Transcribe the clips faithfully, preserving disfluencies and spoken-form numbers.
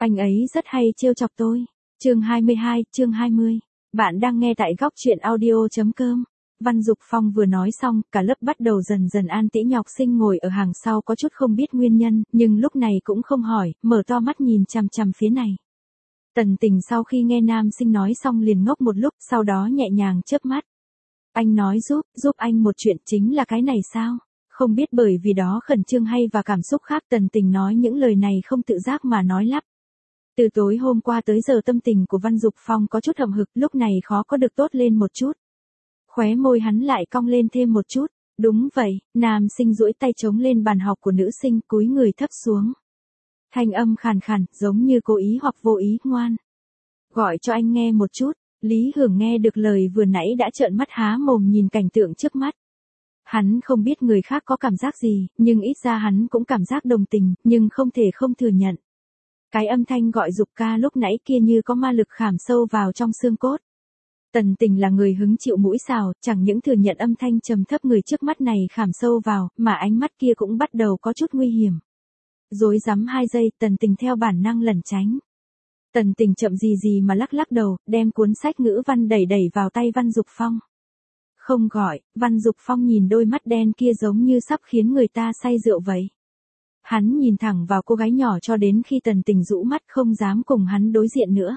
Anh ấy rất hay trêu chọc tôi. Chương hai mươi hai, chương hai mươi. Bạn đang nghe tại góc truyện audio.com. Văn Dục Phong vừa nói xong, cả lớp bắt đầu dần dần an tĩnh. Học sinh ngồi ở hàng sau có chút không biết nguyên nhân, nhưng lúc này cũng không hỏi, mở to mắt nhìn chằm chằm phía này. Tần Tình sau khi nghe nam sinh nói xong liền ngốc một lúc, sau đó nhẹ nhàng chớp mắt. Anh nói giúp, giúp anh một chuyện chính là cái này sao? Không biết bởi vì đó khẩn trương hay và cảm xúc khác, Tần Tình nói những lời này không tự giác mà nói lắp. Từ tối hôm qua tới giờ tâm tình của Văn Dục Phong có chút hậm hực, lúc này khó có được tốt lên một chút. Khóe môi hắn lại cong lên thêm một chút. Đúng vậy, nam sinh duỗi tay chống lên bàn học của nữ sinh, cúi người thấp xuống. Thanh âm khàn khàn, giống như cố ý hoặc vô ý, ngoan. Gọi cho anh nghe một chút. Lý Hưởng nghe được lời vừa nãy đã trợn mắt há mồm nhìn cảnh tượng trước mắt. Hắn không biết người khác có cảm giác gì, nhưng ít ra hắn cũng cảm giác đồng tình, nhưng không thể không thừa nhận. Cái âm thanh gọi Dục ca lúc nãy kia như có ma lực khảm sâu vào trong xương cốt. Tần Tình là người hứng chịu mũi xào, chẳng những thừa nhận âm thanh trầm thấp người trước mắt này khảm sâu vào, mà ánh mắt kia cũng bắt đầu có chút nguy hiểm. Rối rắm hai giây, Tần Tình theo bản năng lẩn tránh. Tần Tình chậm gì gì mà lắc lắc đầu, đem cuốn sách ngữ văn đẩy đẩy vào tay Văn Dục Phong. Không gọi, Văn Dục Phong nhìn đôi mắt đen kia giống như sắp khiến người ta say rượu vậy. Hắn nhìn thẳng vào cô gái nhỏ cho đến khi Tần Tình rũ mắt không dám cùng hắn đối diện nữa.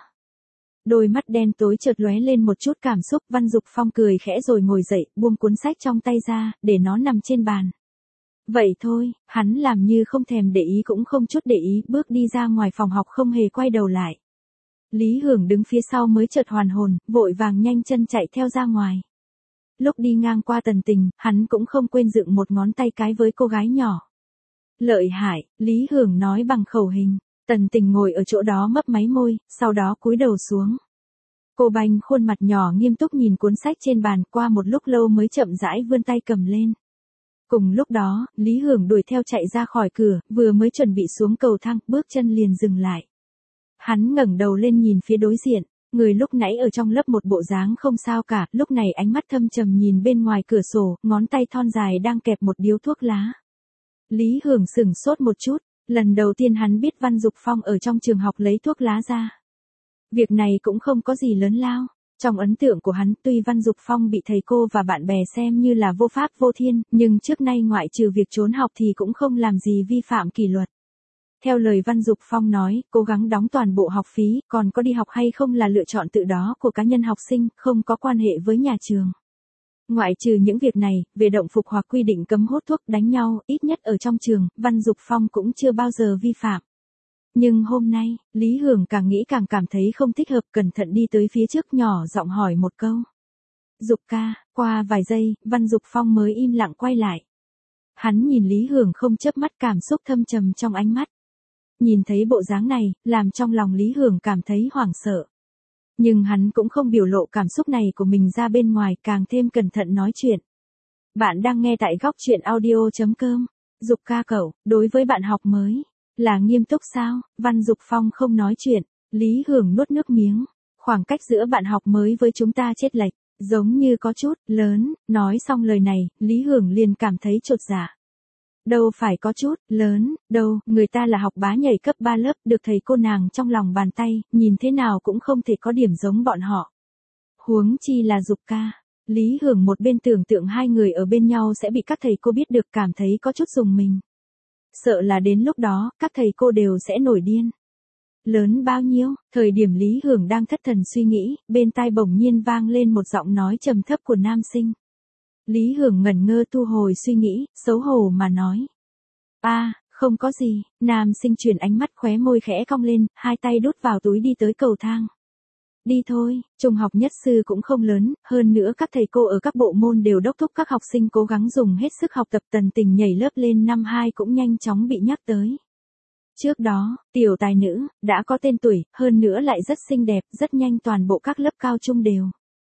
Đôi mắt đen tối chợt lóe lên một chút cảm xúc, Văn Dục Phong cười khẽ rồi ngồi dậy, buông cuốn sách trong tay ra, để nó nằm trên bàn. Vậy thôi, hắn làm như không thèm để ý cũng không chút để ý, bước đi ra ngoài phòng học không hề quay đầu lại. Lý Hưởng đứng phía sau mới chợt hoàn hồn, vội vàng nhanh chân chạy theo ra ngoài. Lúc đi ngang qua Tần Tình, hắn cũng không quên dựng một ngón tay cái với cô gái nhỏ. Lợi hại, Lý Hưởng nói bằng khẩu hình. Tần Tình ngồi ở chỗ đó mấp máy môi, sau đó cúi đầu xuống. Cô banh khuôn mặt nhỏ nghiêm túc nhìn cuốn sách trên bàn, qua một lúc lâu mới chậm rãi vươn tay cầm lên. Cùng lúc đó, Lý Hưởng đuổi theo chạy ra khỏi cửa, vừa mới chuẩn bị xuống cầu thang, bước chân liền dừng lại. Hắn ngẩng đầu lên nhìn phía đối diện, người lúc nãy ở trong lớp một bộ dáng không sao cả, lúc này ánh mắt thâm trầm nhìn bên ngoài cửa sổ, ngón tay thon dài đang kẹp một điếu thuốc lá. Lý Hưởng sửng sốt một chút, lần đầu tiên hắn biết Văn Dục Phong ở trong trường học lấy thuốc lá ra. Việc này cũng không có gì lớn lao. Trong ấn tượng của hắn, tuy Văn Dục Phong bị thầy cô và bạn bè xem như là vô pháp vô thiên, nhưng trước nay ngoại trừ việc trốn học thì cũng không làm gì vi phạm kỷ luật. Theo lời Văn Dục Phong nói, cố gắng đóng toàn bộ học phí, còn có đi học hay không là lựa chọn tự đó của cá nhân học sinh, không có quan hệ với nhà trường. Ngoại trừ những việc này, về động phục hoặc quy định cấm hút thuốc, đánh nhau, ít nhất ở trong trường, Văn Dục Phong cũng chưa bao giờ vi phạm. Nhưng hôm nay, Lý Hưởng càng nghĩ càng cảm thấy không thích hợp, cẩn thận đi tới phía trước nhỏ giọng hỏi một câu. Dục ca, qua vài giây, Văn Dục Phong mới im lặng quay lại. Hắn nhìn Lý Hưởng không chớp mắt, cảm xúc thâm trầm trong ánh mắt. Nhìn thấy bộ dáng này, làm trong lòng Lý Hưởng cảm thấy hoảng sợ. Nhưng hắn cũng không biểu lộ cảm xúc này của mình ra bên ngoài, càng thêm cẩn thận nói chuyện. Bạn đang nghe tại góc truyện audio.com. Dục ca cậu, đối với bạn học mới, là nghiêm túc sao? Văn Dục Phong không nói chuyện, Lý Hưởng nuốt nước miếng. Khoảng cách giữa bạn học mới với chúng ta chênh lệch, giống như có chút, lớn. Nói xong lời này, Lý Hưởng liền cảm thấy chột dạ. Đâu phải có chút, lớn, đâu, người ta là học bá nhảy cấp ba lớp, được thầy cô nàng trong lòng bàn tay, nhìn thế nào cũng không thể có điểm giống bọn họ. Huống chi là Dục ca. Lý Hưởng một bên tưởng tượng hai người ở bên nhau sẽ bị các thầy cô biết được, cảm thấy có chút rùng mình. Sợ là đến lúc đó, các thầy cô đều sẽ nổi điên. Lớn bao nhiêu? Thời điểm Lý Hưởng đang thất thần suy nghĩ, bên tai bỗng nhiên vang lên một giọng nói trầm thấp của nam sinh. Lý Hưởng ngẩn ngơ thu hồi suy nghĩ, xấu hổ mà nói. A, à, không có gì. Nam sinh chuyển ánh mắt, khóe môi khẽ cong lên, hai tay đút vào túi đi tới cầu thang. Đi thôi, trung học nhất sư cũng không lớn, hơn nữa các thầy cô ở các bộ môn đều đốc thúc các học sinh cố gắng dùng hết sức học tập. Tần Tình nhảy lớp lên năm hai cũng nhanh chóng bị nhắc tới. Trước đó, tiểu tài nữ, đã có tên tuổi, hơn nữa lại rất xinh đẹp, rất nhanh toàn bộ các lớp cao trung đều.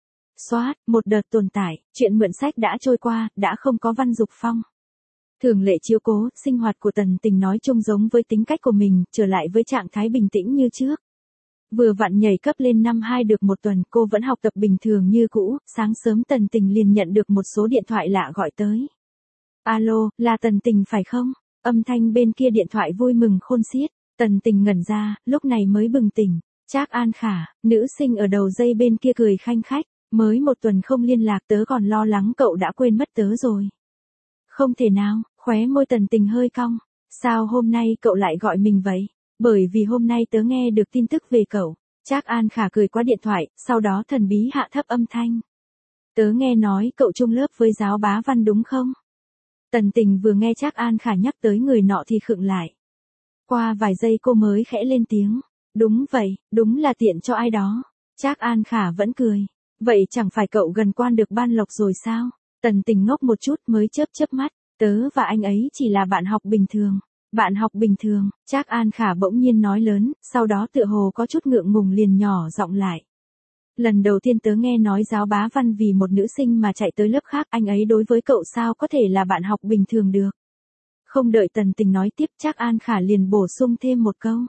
Xoát, một đợt tồn tại, chuyện mượn sách đã trôi qua, đã không có Văn Dục Phong. Thường lệ chiếu cố, sinh hoạt của Tần Tình nói chung giống với tính cách của mình, trở lại với trạng thái bình tĩnh như trước. Vừa vặn nhảy cấp lên năm hai được một tuần, cô vẫn học tập bình thường như cũ, sáng sớm Tần Tình liền nhận được một số điện thoại lạ gọi tới. Alo, là Tần Tình phải không? Âm thanh bên kia điện thoại vui mừng khôn xiết. Tần Tình ngẩn ra, lúc này mới bừng tỉnh. Trác An Khả, nữ sinh ở đầu dây bên kia cười khanh khách, mới một tuần không liên lạc tớ còn lo lắng cậu đã quên mất tớ rồi. Không thể nào, khóe môi Tần Tình hơi cong. Sao hôm nay cậu lại gọi mình vậy? Bởi vì hôm nay tớ nghe được tin tức về cậu. Trác An Khả cười qua điện thoại, sau đó thần bí hạ thấp âm thanh. Tớ nghe nói cậu chung lớp với giáo bá Văn đúng không? Tần Tình vừa nghe Trác An Khả nhắc tới người nọ thì khựng lại. Qua vài giây cô mới khẽ lên tiếng. Đúng vậy, đúng là tiện cho ai đó. Trác An Khả vẫn cười. Vậy chẳng phải cậu gần quan được ban lộc rồi sao? Tần Tình ngốc một chút mới chớp chớp mắt. Tớ và anh ấy chỉ là bạn học bình thường. Bạn học bình thường, Trác An Khả bỗng nhiên nói lớn, sau đó tựa hồ có chút ngượng ngùng liền nhỏ giọng lại. Lần đầu tiên tớ nghe nói giáo bá Văn vì một nữ sinh mà chạy tới lớp khác, anh ấy đối với cậu sao có thể là bạn học bình thường được. Không đợi Tần Tình nói tiếp, Trác An Khả liền bổ sung thêm một câu.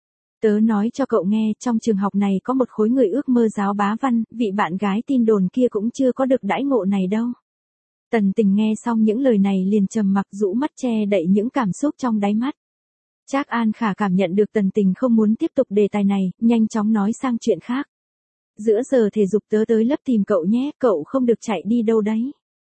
Tớ nói cho cậu nghe, trong trường học này có một khối người ước mơ giáo bá Văn, vị bạn gái tin đồn kia cũng chưa có được đãi ngộ này đâu. Tần Tình nghe xong những lời này liền trầm mặc rũ mắt che đậy những cảm xúc trong đáy mắt. Trác An Khả cảm nhận được Tần Tình không muốn tiếp tục đề tài này, nhanh chóng nói sang chuyện khác. Giữa giờ thể dục tớ tới lớp tìm cậu nhé, cậu không được chạy đi đâu đấy.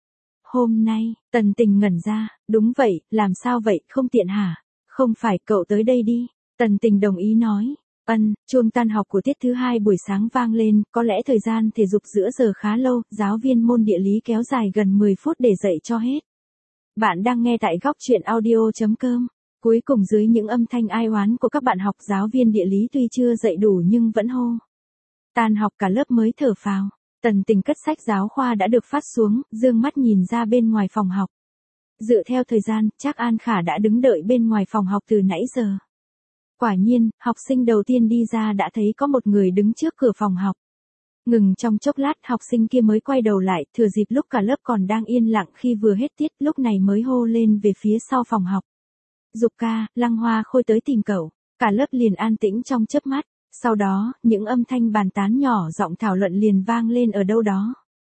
Hôm nay, Tần Tình ngẩn ra, đúng vậy, làm sao vậy, không tiện hả? Không phải, cậu tới đây đi. Tần Tình đồng ý nói. Ân, chuông tan học của tiết thứ hai buổi sáng vang lên, có lẽ thời gian thể dục giữa giờ khá lâu, giáo viên môn địa lý kéo dài gần mười phút để dạy cho hết. Bạn đang nghe tại góc truyện audio.com. Cuối cùng dưới những âm thanh ai oán của các bạn học, giáo viên địa lý tuy chưa dạy đủ nhưng vẫn hô. Tan học cả lớp mới thở phào. Tần Tình cất sách giáo khoa đã được phát xuống, dương mắt nhìn ra bên ngoài phòng học. Dựa theo thời gian, Trác An Khả đã đứng đợi bên ngoài phòng học từ nãy giờ. Quả nhiên, học sinh đầu tiên đi ra đã thấy có một người đứng trước cửa phòng học. Ngừng trong chốc lát, học sinh kia mới quay đầu lại, thừa dịp lúc cả lớp còn đang yên lặng khi vừa hết tiết, lúc này mới hô lên về phía sau phòng học. Dục ca, Lăng Hoa Khôi tới tìm cậu. Cả lớp liền an tĩnh trong chớp mắt. Sau đó, những âm thanh bàn tán nhỏ giọng thảo luận liền vang lên ở đâu đó.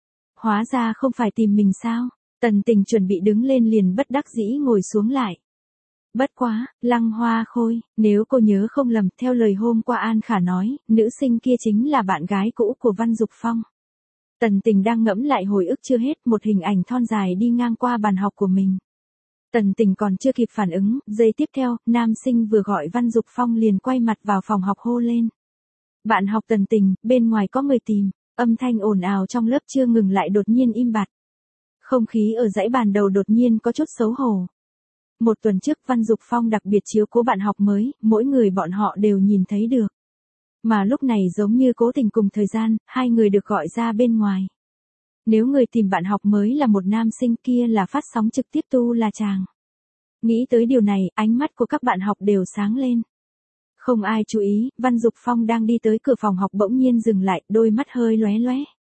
Hóa ra không phải tìm mình sao? Tần Tình chuẩn bị đứng lên liền bất đắc dĩ ngồi xuống lại. Bất quá, Lăng Hoa Khôi, nếu cô nhớ không lầm, theo lời hôm qua An Khả nói, nữ sinh kia chính là bạn gái cũ của Văn Dục Phong. Tần Tình đang ngẫm lại hồi ức chưa hết, một hình ảnh thon dài đi ngang qua bàn học của mình. Tần Tình còn chưa kịp phản ứng, giây tiếp theo, nam sinh vừa gọi Văn Dục Phong liền quay mặt vào phòng học hô lên. Bạn học Tần Tình, bên ngoài có người tìm, âm thanh ồn ào trong lớp chưa ngừng lại đột nhiên im bặt. Không khí ở dãy bàn đầu đột nhiên có chút xấu hổ. Một tuần trước Văn Dục Phong đặc biệt chiếu cố bạn học mới, mỗi người bọn họ đều nhìn thấy được. Mà lúc này giống như cố tình cùng thời gian, hai người được gọi ra bên ngoài. Nếu người tìm bạn học mới là một nam sinh kia là phát sóng trực tiếp tu là chàng. Nghĩ tới điều này, ánh mắt của các bạn học đều sáng lên. Không ai chú ý, Văn Dục Phong đang đi tới cửa phòng học bỗng nhiên dừng lại, đôi mắt hơi lóe lóe.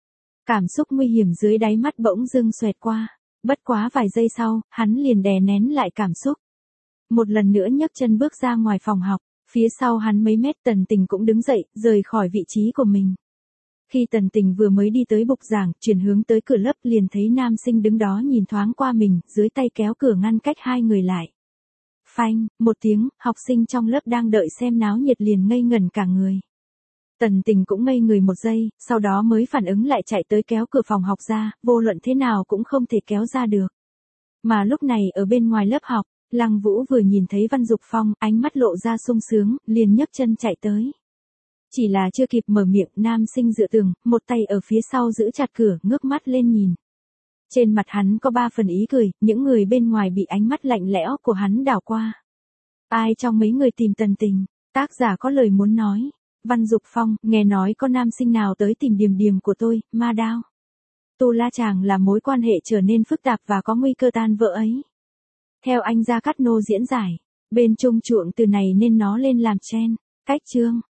Cảm xúc nguy hiểm dưới đáy mắt bỗng dưng xoẹt qua. Bất quá vài giây sau, hắn liền đè nén lại cảm xúc. Một lần nữa nhấc chân bước ra ngoài phòng học, phía sau hắn mấy mét Tần Tình cũng đứng dậy, rời khỏi vị trí của mình. Khi Tần Tình vừa mới đi tới bục giảng, chuyển hướng tới cửa lớp liền thấy nam sinh đứng đó nhìn thoáng qua mình, dưới tay kéo cửa ngăn cách hai người lại. Phanh, một tiếng, học sinh trong lớp đang đợi xem náo nhiệt liền ngây ngẩn cả người. Tần Tình cũng ngây người một giây, sau đó mới phản ứng lại chạy tới kéo cửa phòng học ra, vô luận thế nào cũng không thể kéo ra được. Mà lúc này ở bên ngoài lớp học, Lăng Vũ vừa nhìn thấy Văn Dục Phong, ánh mắt lộ ra sung sướng, liền nhấc chân chạy tới. Chỉ là chưa kịp mở miệng, nam sinh dựa tường, một tay ở phía sau giữ chặt cửa, ngước mắt lên nhìn. Trên mặt hắn có ba phần ý cười, những người bên ngoài bị ánh mắt lạnh lẽo của hắn đảo qua. Ai trong mấy người tìm Tần Tình? Tác giả có lời muốn nói. Văn Dục Phong, nghe nói có nam sinh nào tới tìm Điềm Điềm của tôi, ma đao. Tu La chàng là mối quan hệ trở nên phức tạp và có nguy cơ tan vỡ ấy. Theo anh Gia Cát Nô diễn giải, bên Trung chuộng từ này nên nó lên làm trend. Cách chương.